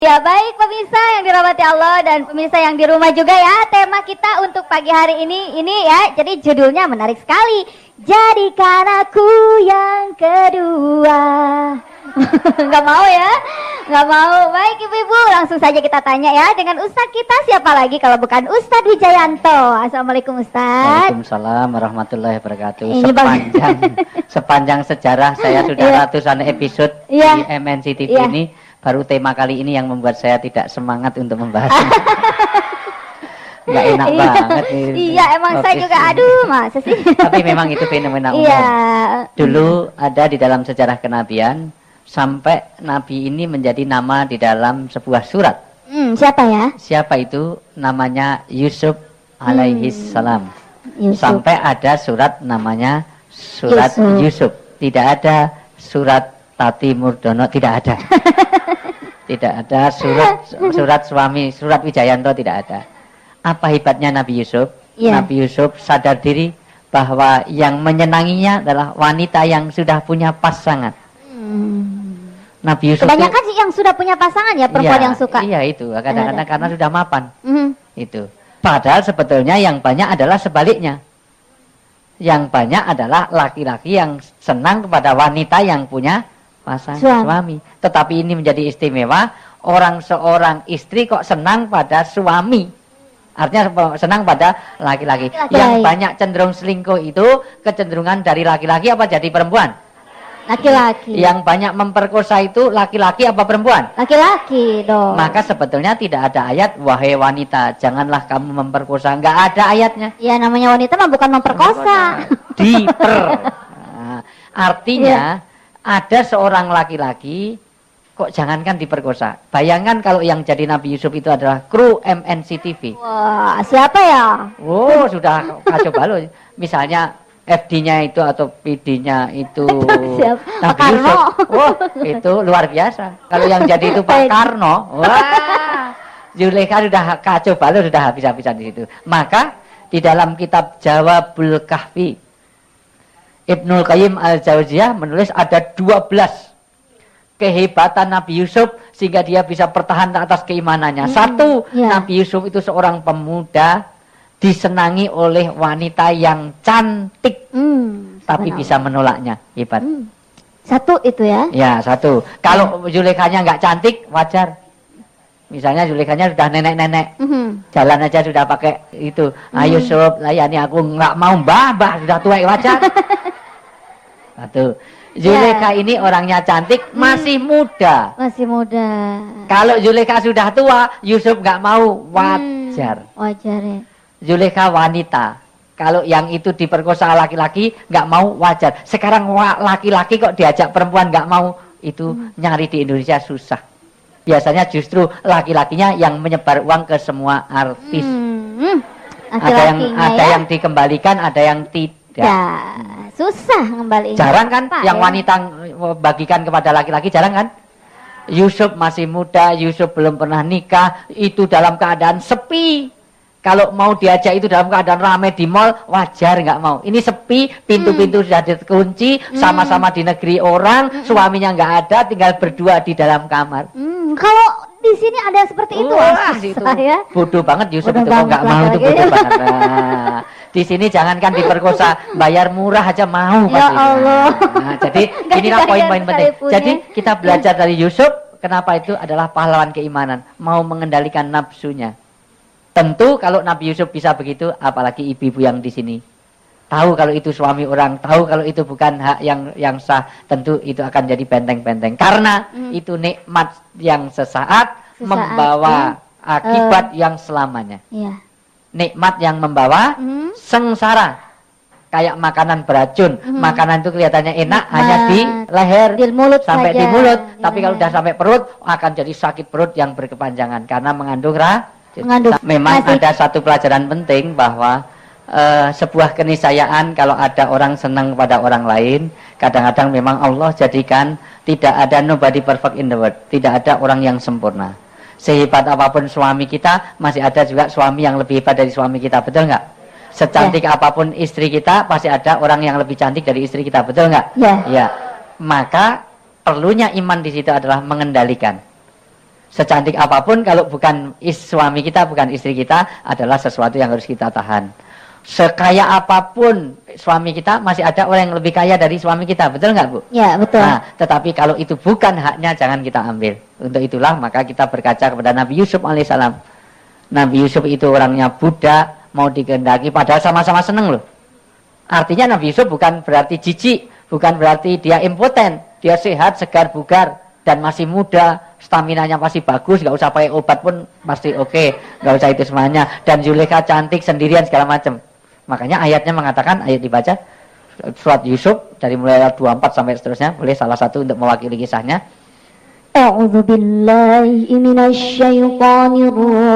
Ya baik pemirsa yang dirahmati Allah dan pemirsa yang di rumah juga ya. Tema kita untuk pagi hari ini ya. Jadi judulnya menarik sekali. Jadikan aku yang kedua. Nggak mau ya? Nggak mau. Baik ibu-ibu, langsung saja kita tanya ya dengan Ustadz kita, siapa lagi kalau bukan Ustadz Wijayanto. Assalamualaikum Ustadz. Waalaikumsalam warahmatullahi wabarakatuh. Ini Sepanjang sejarah saya sudah ratusan episode di MNC TV ini, baru tema kali ini yang membuat saya tidak semangat untuk membahas. Nggak enak banget nih. Iya emang saya juga masa sih. Tapi memang itu fenomena umum. Dulu ada di dalam sejarah kenabian, sampai Nabi ini menjadi nama di dalam sebuah surat. Siapa ya? Siapa itu? Namanya Yusuf alaihis salam. Sampai ada surat namanya surat Yusuf. Tidak ada surat Tati Murdono, tidak ada. Tidak ada surat suami, surat Wijayanto, tidak ada. Apa hebatnya Nabi Yusuf? Nabi Yusuf sadar diri bahwa yang menyenanginya adalah wanita yang sudah punya pasangan. Nabi Yusuf kebanyakan sih yang sudah punya pasangan ya, perempuan yang suka. Iya itu, kadang-kadang karena sudah mapan. Itu. Padahal sebetulnya yang banyak adalah sebaliknya. Yang banyak adalah laki-laki yang senang kepada wanita yang punya pasangan suami. Tetapi ini menjadi istimewa, seorang istri kok senang pada suami. Artinya senang pada laki-laki. Yang banyak cenderung selingkuh itu kecenderungan dari laki-laki apa jadi perempuan? Laki-laki. Yang banyak memperkosa itu laki-laki apa perempuan? Laki-laki dong. Maka sebetulnya tidak ada ayat wahai wanita janganlah kamu memperkosa. Enggak ada ayatnya. Ya namanya wanita mah bukan memperkosa. Artinya ada seorang laki-laki kok jangankan diperkosa. Bayangkan kalau yang jadi Nabi Yusuf itu adalah kru MNC TV. Wah, siapa ya? Oh, sudah kacau balau. Misalnya FD-nya itu atau PD-nya itu Nabi Yusuf. Oh, itu luar biasa. Kalau yang jadi itu Pak Karno, wah, Zulekha sudah kacau balau, sudah habis-habisan di situ. Maka di dalam kitab Jawabul Kahfi, Ibnul Qayyim Al-Jauziyah menulis ada 12 kehebatan Nabi Yusuf sehingga dia bisa bertahan atas keimanannya. Satu, Nabi Yusuf itu seorang pemuda disenangi oleh wanita yang cantik, tapi bisa menolaknya. Hebat. Satu itu ya? Ya, satu. Kalau Zulekhanya nggak cantik, wajar. Misalnya Zulekhanya sudah nenek-nenek, jalan aja sudah pakai itu. Ayo Yusuf, layani aku, nggak mau mbah sudah tua, wajar. Satu. Zulekha ini orangnya cantik, masih muda. Masih muda. Kalau Zulekha sudah tua, Yusuf nggak mau, wajar. Wajar ya. Zulekha wanita. Kalau yang itu diperkosa laki-laki, nggak mau, wajar. Sekarang laki-laki kok diajak perempuan nggak mau, itu nyari di Indonesia susah. Biasanya justru laki-lakinya yang menyebar uang ke semua artis. Ada yang dikembalikan, ada yang tidak. Ya, susah ngembaliin. Jarang kan yang wanita bagikan kepada laki-laki, jarang kan? Yusuf masih muda, Yusuf belum pernah nikah, itu dalam keadaan sepi. Kalau mau diajak itu dalam keadaan ramai di mall, wajar nggak mau. Ini sepi, pintu-pintu sudah dikunci, sama-sama di negeri orang, suaminya nggak ada, tinggal berdua di dalam kamar. Kalau di sini ada seperti itu, ya? Bodoh banget Yusuf itu, kok nggak mau, itu bodoh banget. Nah, di sini jangankan diperkosa, bayar murah aja mau. Ya Allah. Nah, jadi inilah poin-poin penting. Jadi kita belajar dari Yusuf, kenapa itu adalah pahlawan keimanan, mau mengendalikan nafsunya. Tentu kalau Nabi Yusuf bisa begitu, apalagi ibu-ibu yang di sini. Tahu kalau itu suami orang, tahu kalau itu bukan hak yang sah, tentu itu akan jadi benteng-benteng. Karena itu nikmat yang sesaat membawa akibat yang selamanya. Nikmat yang membawa sengsara. Kayak makanan beracun. Makanan itu kelihatannya enak hanya di leher, di mulut sampai saja. Di mulut. Tapi kalau sudah sampai perut, akan jadi sakit perut yang berkepanjangan. Karena mengandung memang ada satu pelajaran penting bahwa sebuah keniscayaan kalau ada orang senang pada orang lain, kadang-kadang memang Allah jadikan tidak ada nobody perfect in the world. Tidak ada orang yang sempurna. Sehebat apapun suami kita, masih ada juga suami yang lebih hebat dari suami kita, betul nggak? Secantik apapun istri kita, pasti ada orang yang lebih cantik dari istri kita, betul nggak? Ya. Maka perlunya iman di situ adalah mengendalikan. Secantik apapun kalau bukan suami kita, bukan istri kita, adalah sesuatu yang harus kita tahan. Sekaya apapun suami kita, masih ada orang yang lebih kaya dari suami kita, betul nggak Bu? Ya, betul. Nah, tetapi kalau itu bukan haknya, jangan kita ambil. Untuk itulah maka kita berkaca kepada Nabi Yusuf alaihissalam. Nabi Yusuf itu orangnya budak, mau dikehendaki, padahal sama-sama seneng loh. Artinya Nabi Yusuf bukan berarti jijik, bukan berarti dia impoten, dia sehat, segar, bugar, dan masih muda, staminanya pasti bagus, nggak usah pakai obat pun pasti oke, nggak usah itu semuanya. Dan Zulaikha cantik sendirian segala macam. Makanya ayatnya mengatakan, ayat dibaca surat Yusuf dari mulai ayat 24 sampai seterusnya, boleh salah satu untuk mewakili kisahnya. A'udzu billahi minasy syaithanir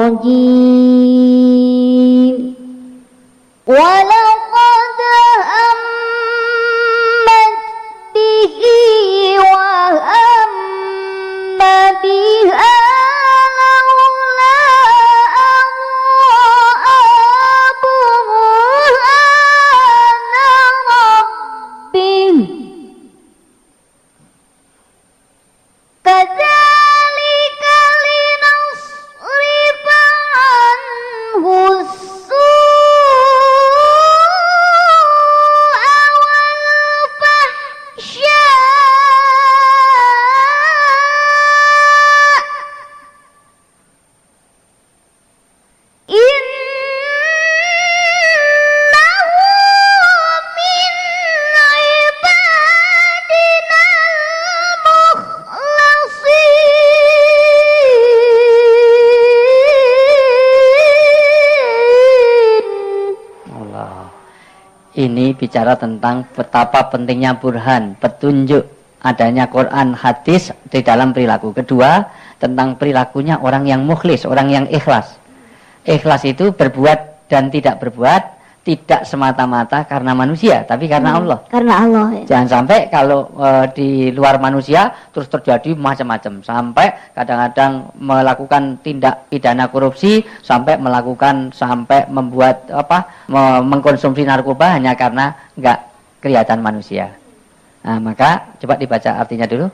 rajim. Walaqad ammat bihi wa amma biha Ini bicara tentang betapa pentingnya burhan, petunjuk, adanya Quran, hadis di dalam perilaku. Kedua, tentang perilakunya orang yang mukhlis, orang yang ikhlas. Ikhlas itu berbuat dan tidak berbuat, tidak semata-mata karena manusia, tapi karena Allah. Karena Allah. Ya. Jangan sampai kalau di luar manusia terus terjadi macam-macam, sampai kadang-kadang melakukan tindak pidana korupsi, sampai membuat mengkonsumsi narkoba hanya karena nggak kelihatan manusia. Nah, maka coba dibaca artinya dulu.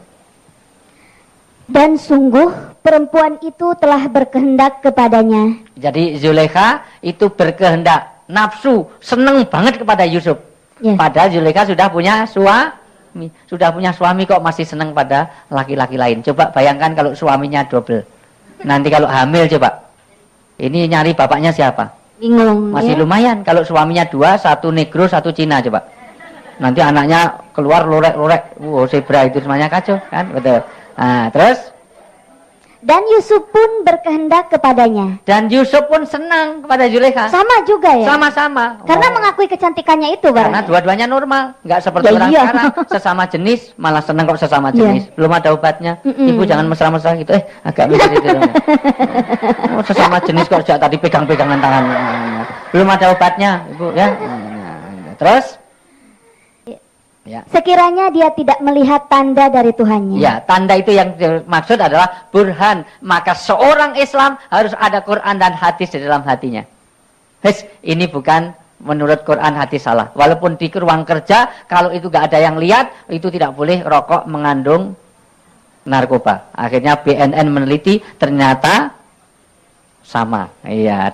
Dan sungguh perempuan itu telah berkehendak kepadanya. Jadi Zulaikha itu berkehendak, nafsu, seneng banget kepada Yusuf. Yes. Padahal Zulaikha sudah punya suami kok masih seneng pada laki-laki lain. Coba bayangkan kalau suaminya double. Nanti kalau hamil coba. Ini nyari bapaknya siapa? Bingung. Masih lumayan kalau suaminya 2, 1 negro, 1 Cina coba. Nanti anaknya keluar lorek-lorek. Wow, zebra itu semuanya kacau kan? Betul. Nah, terus? Dan Yusuf pun berkehendak kepadanya. Dan Yusuf pun senang kepada Zulaikha. Sama juga ya? Sama-sama. Karena mengakui kecantikannya itu, Bang. Karena dua-duanya normal. Nggak seperti orang sekarang. Sesama jenis, malah senang kok sesama jenis. Belum ada obatnya. Ibu jangan mesra-mesra gitu. Agak mikir itu. Sesama jenis kok sejak tadi pegang-pegangan tangan. Belum ada obatnya, Ibu ya. Terus? Ya. Sekiranya dia tidak melihat tanda dari Tuhannya. Ya, tanda itu yang dimaksud adalah burhan. Maka seorang Islam harus ada Quran dan hadis di dalam hatinya. Ini bukan menurut Quran hadis salah. Walaupun di ruang kerja, kalau itu gak ada yang lihat, itu tidak boleh rokok mengandung narkoba. Akhirnya BNN meneliti, ternyata sama. Iya,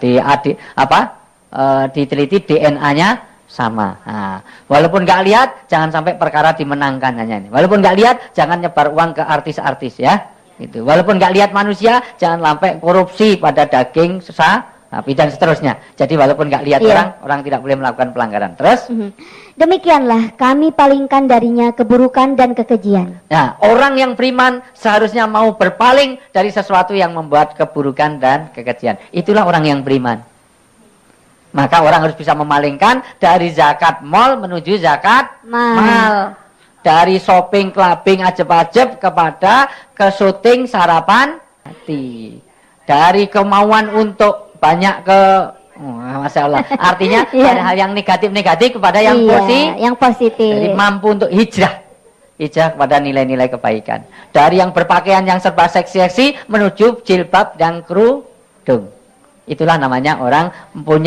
diteliti DNA-nya sama. Nah, walaupun nggak lihat, jangan sampai perkara dimenangkan hanya ini. Walaupun nggak lihat, jangan nyebar uang ke artis-artis ya. Gitu. Walaupun nggak lihat manusia, jangan sampai korupsi pada daging, sapi dan seterusnya. Jadi walaupun nggak lihat orang tidak boleh melakukan pelanggaran. Terus? Demikianlah kami palingkan darinya keburukan dan kekejian. Nah, orang yang beriman seharusnya mau berpaling dari sesuatu yang membuat keburukan dan kekejian. Itulah orang yang beriman. Maka orang harus bisa memalingkan dari zakat mal menuju zakat mal. Dari shopping, clubbing, ajeb-ajeb kepada ke syuting sarapan hati. Dari kemauan untuk banyak Masya Allah. Artinya dari hal yang negatif-negatif kepada yang positif. Jadi mampu untuk hijrah kepada nilai-nilai kebaikan. Dari yang berpakaian yang serba seksi-seksi menuju jilbab dan kerudung. Itulah namanya orang punya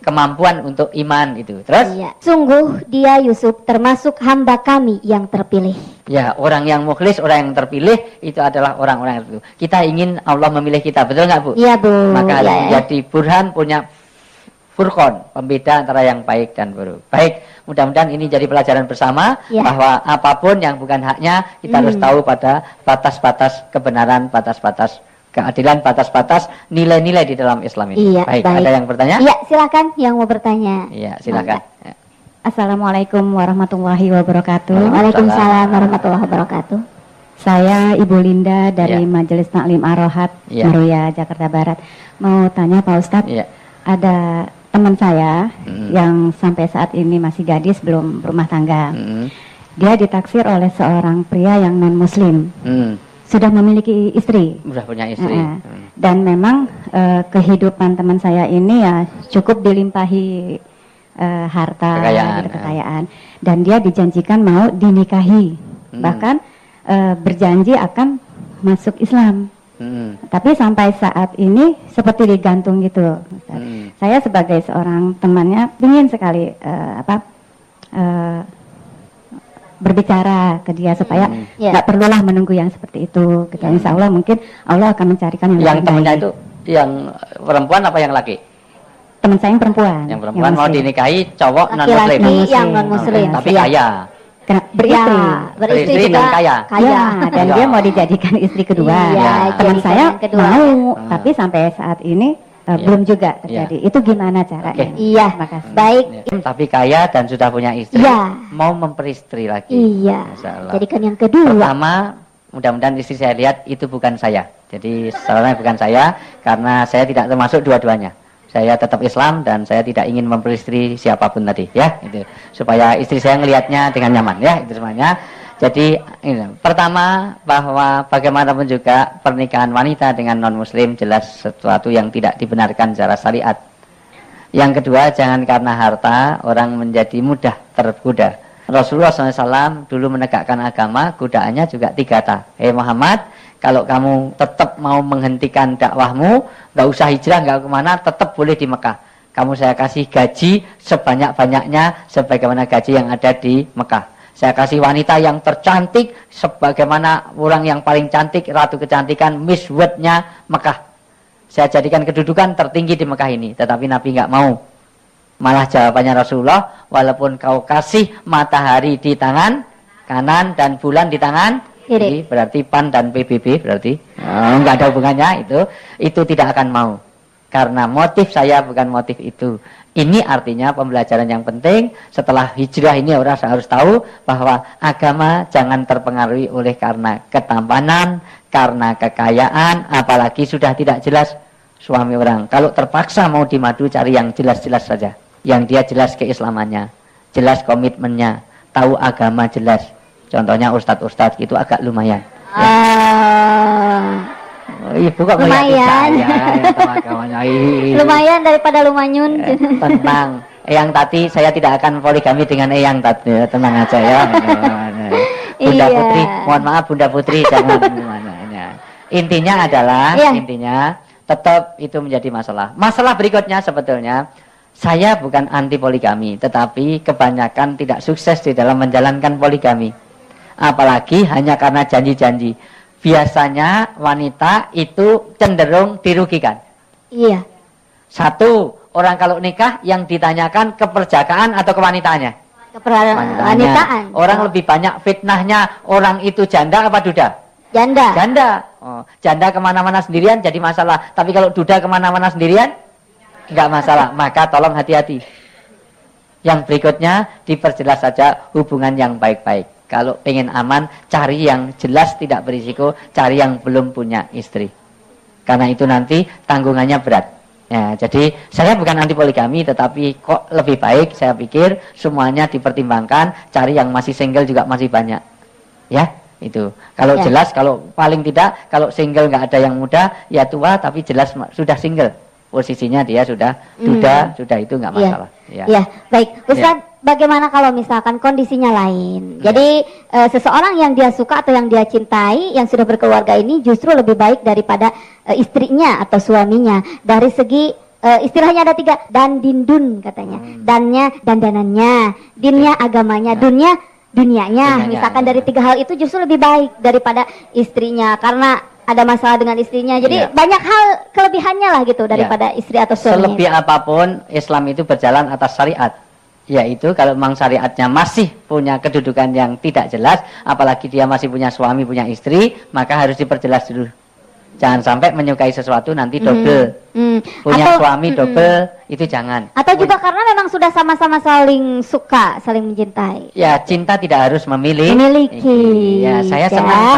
kemampuan untuk iman itu. Terus? Iya. Sungguh dia Yusuf termasuk hamba kami yang terpilih. Ya, orang yang mukhlis, orang yang terpilih itu adalah orang-orang itu. Kita ingin Allah memilih kita, betul nggak Bu? Iya Bu. Maka ya. jadi burhan punya furqon, pembeda antara yang baik dan buruk. Baik, mudah-mudahan ini jadi pelajaran bersama bahwa apapun yang bukan haknya kita harus tahu pada batas-batas kebenaran, batas-batas keadilan, batas-batas nilai-nilai di dalam Islam ini. Iya, baik, ada yang bertanya? Iya, silakan yang mau bertanya. Iya, silakan. Ya. Assalamualaikum warahmatullahi wabarakatuh. Waalaikumsalam warahmatullahi wabarakatuh. Saya Ibu Linda dari Majelis Taklim Ar-Rohat, Meruya, Jakarta Barat. Mau tanya Pak Ustadz, ada teman saya yang sampai saat ini masih gadis, belum berumah tangga. Dia ditaksir oleh seorang pria yang non-muslim. Sudah memiliki istri. Sudah punya istri. Dan memang kehidupan teman saya ini ya cukup dilimpahi harta, kekayaan. Dan dia dijanjikan mau dinikahi. Bahkan berjanji akan masuk Islam. Tapi sampai saat ini seperti digantung gitu. Saya sebagai seorang temannya ingin sekali berbicara ke dia supaya nggak perlulah menunggu yang seperti itu. Kita insya Allah mungkin Allah akan mencarikan yang temannya itu yang perempuan apa yang laki? Teman saya yang perempuan. Yang perempuan mau dinikahi cowok non muslim. Laki-laki yang non muslim. Tapi kaya. Beristri dan kaya. Dan dia mau dijadikan istri kedua. Teman saya mau, tapi sampai saat ini belum juga terjadi. Itu gimana caranya? Iya, makasih. Baik. Tapi kaya dan sudah punya istri, mau memperistri lagi. Iya. Jadikan yang kedua. Pertama, mudah-mudahan istri saya lihat itu bukan saya. Jadi sebenarnya bukan saya, karena saya tidak termasuk dua-duanya. Saya tetap Islam dan saya tidak ingin memperistri siapapun tadi, ya. Itu supaya istri saya ngelihatnya dengan nyaman, ya. Itu semuanya. Jadi pertama bahwa bagaimanapun juga pernikahan wanita dengan non-muslim jelas sesuatu yang tidak dibenarkan secara syariat. Yang kedua, jangan karena harta orang menjadi mudah tergoda. Rasulullah SAW dulu menegakkan agama, godaannya juga 3 Hei Muhammad, kalau kamu tetap mau menghentikan dakwahmu, gak usah hijrah, gak kemana, tetap boleh di Mekah. Kamu saya kasih gaji sebanyak-banyaknya sebagaimana gaji yang ada di Mekah. Saya kasih wanita yang tercantik sebagaimana orang yang paling cantik, ratu kecantikan, Miss World-nya Mekah. Saya jadikan kedudukan tertinggi di Mekah ini. Tetapi Nabi nggak mau. Malah jawabannya Rasulullah, walaupun kau kasih matahari di tangan kanan dan bulan di tangan kiri, berarti PAN dan PBB berarti nggak ada hubungannya itu tidak akan mau. Karena motif saya bukan motif itu. Ini artinya pembelajaran yang penting. Setelah hijrah ini orang harus tahu bahwa agama jangan terpengaruhi oleh karena ketampanan, karena kekayaan, apalagi sudah tidak jelas suami orang. Kalau terpaksa mau dimadu, cari yang jelas-jelas saja. Yang dia jelas keislamannya, jelas komitmennya, tahu agama jelas. Contohnya ustadz-ustadz itu agak lumayan. Ibu kok lumayan. Lumayan daripada lumanyun. Tenang, Eyang Tati, saya tidak akan poligami dengan Eyang Tati, tenang aja ya. Bunda Putri, mohon maaf Bunda Putri, jangan gimana. Intinya adalah, intinya tetap itu menjadi masalah. Masalah berikutnya sebetulnya, saya bukan anti poligami, tetapi kebanyakan tidak sukses di dalam menjalankan poligami. Apalagi hanya karena janji-janji. Biasanya wanita itu cenderung dirugikan. Iya. Satu, orang kalau nikah yang ditanyakan keperjakaan atau kewanitaannya? Kewanitaan. Orang lebih banyak fitnahnya, orang itu janda apa duda? Janda. Janda kemana-mana sendirian jadi masalah. Tapi kalau duda kemana-mana sendirian, enggak masalah. Maka tolong hati-hati. Yang berikutnya, diperjelas saja hubungan yang baik-baik. Kalau pengen aman, cari yang jelas tidak berisiko, cari yang belum punya istri. Karena itu nanti tanggungannya berat. Ya, jadi saya bukan anti poligami, tetapi kok lebih baik saya pikir semuanya dipertimbangkan, cari yang masih single juga masih banyak. Ya, itu. Kalau jelas, kalau paling tidak, kalau single nggak ada yang muda, ya tua tapi jelas sudah single. Posisinya dia sudah duda, sudah itu nggak masalah. Ya, baik. Ustaz, bagaimana kalau misalkan kondisinya lain? Jadi seseorang yang dia suka atau yang dia cintai, yang sudah berkeluarga ini justru lebih baik daripada istrinya atau suaminya. Dari segi istilahnya ada 3, dan dindun katanya. Dannya dandanannya, dinnya agamanya, dunnya dunianya. Misalkan dari 3 hal itu justru lebih baik daripada istrinya karena ada masalah dengan istrinya. Jadi banyak hal kelebihannya lah gitu daripada istri atau suaminya. Selebih apapun Islam itu berjalan atas syariat. Yaitu kalau memang syariatnya masih punya kedudukan yang tidak jelas, apalagi dia masih punya suami, punya istri, maka harus diperjelas dulu. Jangan sampai menyukai sesuatu nanti double. Punya suami double, itu jangan. Atau juga karena memang sudah sama-sama saling suka, saling mencintai. Ya, cinta tidak harus memiliki. Ya, saya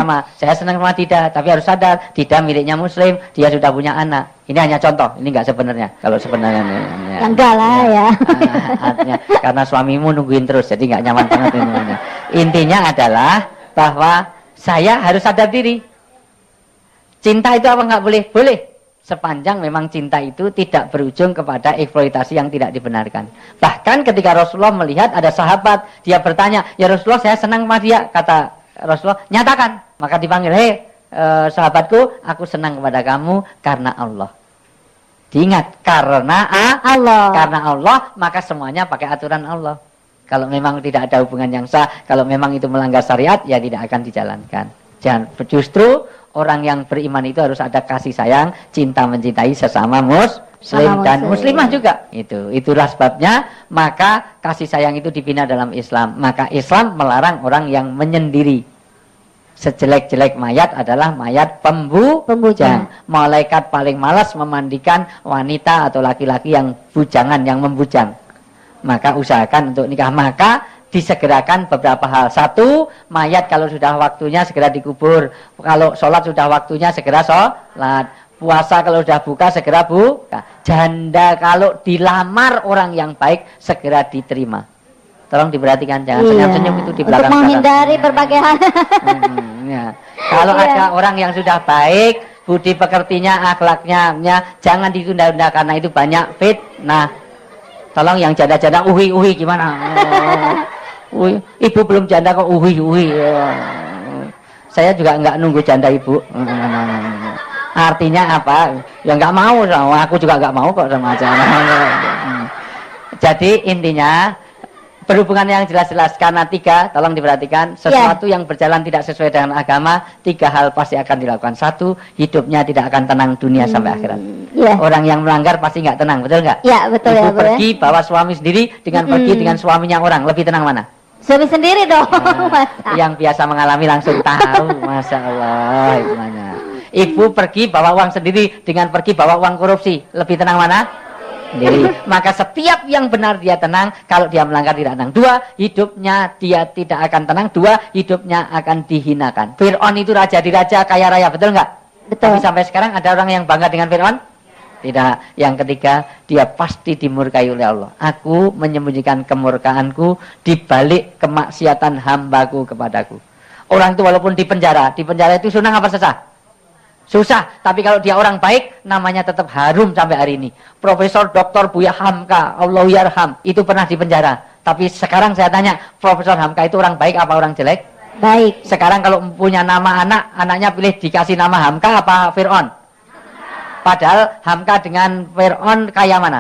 senang sama Dida, tapi harus sadar Dida miliknya Muslim, dia sudah punya anak. Ini hanya contoh, ini enggak sebenarnya. Kalau sebenarnya enggak lah ya. Artinya karena suamimu nungguin terus, jadi enggak nyaman banget ini. Intinya adalah bahwa saya harus sadar diri. Cinta itu apa nggak boleh? Boleh. Sepanjang memang cinta itu tidak berujung kepada eksploitasi yang tidak dibenarkan. Bahkan ketika Rasulullah melihat ada sahabat, dia bertanya, ya Rasulullah saya senang sama dia. Kata Rasulullah, nyatakan. Maka dipanggil, hei sahabatku, aku senang kepada kamu karena Allah. Diingat, karena Allah. Karena Allah, maka semuanya pakai aturan Allah. Kalau memang tidak ada hubungan yang sah, kalau memang itu melanggar syariat, ya tidak akan dijalankan. Jangan, justru orang yang beriman itu harus ada kasih sayang, cinta mencintai sesama muslim dan muslimah juga. Itulah sebabnya maka kasih sayang itu dibina dalam Islam. Maka Islam melarang orang yang menyendiri. Sejelek-jelek mayat adalah mayat pembujang. Malaikat paling malas memandikan wanita atau laki-laki yang bujangan, yang membujang. Maka usahakan untuk nikah. Maka disegerakan beberapa hal. 1, mayat kalau sudah waktunya segera dikubur. Kalau sholat sudah waktunya segera sholat. Puasa kalau sudah buka segera buka. Janda kalau dilamar orang yang baik segera diterima. Tolong diperhatikan, jangan senyum-senyum itu di belakang. Untuk menghindari berbagai hal. Kalau ada orang yang sudah baik, budi pekertinya, akhlaknya, jangan ditunda-tunda karena itu banyak fitnah. Tolong yang janda-janda uhi gimana? Ibu belum janda kok uhi. Saya juga enggak nunggu janda ibu. Artinya apa? Ya enggak mau, aku juga enggak mau kok sama janda. Jadi intinya berhubungan yang jelas-jelas karena 3, tolong diperhatikan, sesuatu yang berjalan tidak sesuai dengan agama, 3 hal pasti akan dilakukan. 1, hidupnya tidak akan tenang dunia sampai akhirat. Orang yang melanggar pasti nggak tenang, betul nggak? Ya, betul. Ibu pergi bawa suami sendiri dengan pergi dengan suaminya orang, lebih tenang mana? Suami sendiri dong. Yang biasa mengalami langsung tahu, masya Allah. Ibu pergi bawa uang sendiri dengan pergi bawa uang korupsi, lebih tenang mana? Sendiri. Maka setiap yang benar dia tenang, kalau dia melanggar tidak tenang. 2, hidupnya dia tidak akan tenang. 2, hidupnya akan dihinakan. Fir'aun itu raja di raja, kaya raya, betul nggak? Betul. Tapi sampai sekarang ada orang yang bangga dengan Fir'aun? Tidak. Yang ketiga, dia pasti dimurkai oleh Allah. Aku menyembunyikan kemurkaanku di balik kemaksiatan hambaku kepadaku. Orang itu walaupun di penjara itu senang apa susah? Susah, tapi kalau dia orang baik, namanya tetap harum sampai hari ini. Profesor Dr. Buya Hamka, Allahyarham, itu pernah di penjara. Tapi sekarang saya tanya, Profesor Hamka itu orang baik apa orang jelek? Baik. Sekarang kalau punya nama anaknya pilih dikasih nama Hamka apa Fir'aun? Padahal Hamka dengan Fir'aun kaya mana?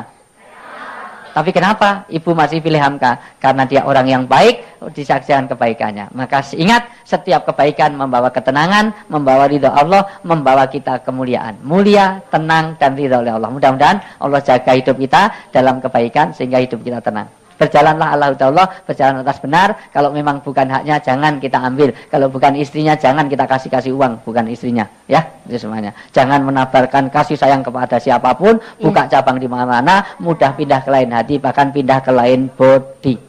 Tapi kenapa ibu masih pilih Hamka? Karena dia orang yang baik, disaksikan kebaikannya. Maka ingat, setiap kebaikan membawa ketenangan, membawa ridha Allah, membawa kita kemuliaan. Mulia, tenang, dan ridha oleh Allah. Mudah-mudahan Allah jaga hidup kita dalam kebaikan sehingga hidup kita tenang. Berjalanlah Allah, berjalan atas benar. Kalau memang bukan haknya, jangan kita ambil. Kalau bukan istrinya, jangan kita kasih uang. Bukan istrinya, ya, itu semuanya. Jangan menabarkan kasih sayang kepada siapapun. Buka cabang di mana-mana, mudah pindah ke lain hati, bahkan pindah ke lain body.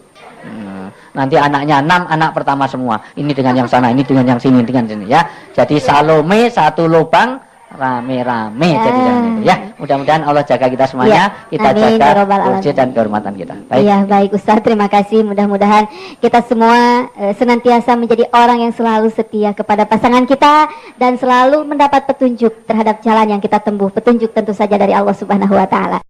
Nanti anaknya 6 anak pertama semua. Ini dengan yang sana, ini dengan yang sini, dengan sini, ya. Jadi Salome 1 lubang, rame-rame jadi itu, ya. Mudah-mudahan Allah jaga kita semuanya, kita amin, jaga wujud dan kehormatan kita. Baik. Iya, baik Ustaz, terima kasih. Mudah-mudahan kita semua senantiasa menjadi orang yang selalu setia kepada pasangan kita dan selalu mendapat petunjuk terhadap jalan yang kita tempuh. Petunjuk tentu saja dari Allah Subhanahu wa taala.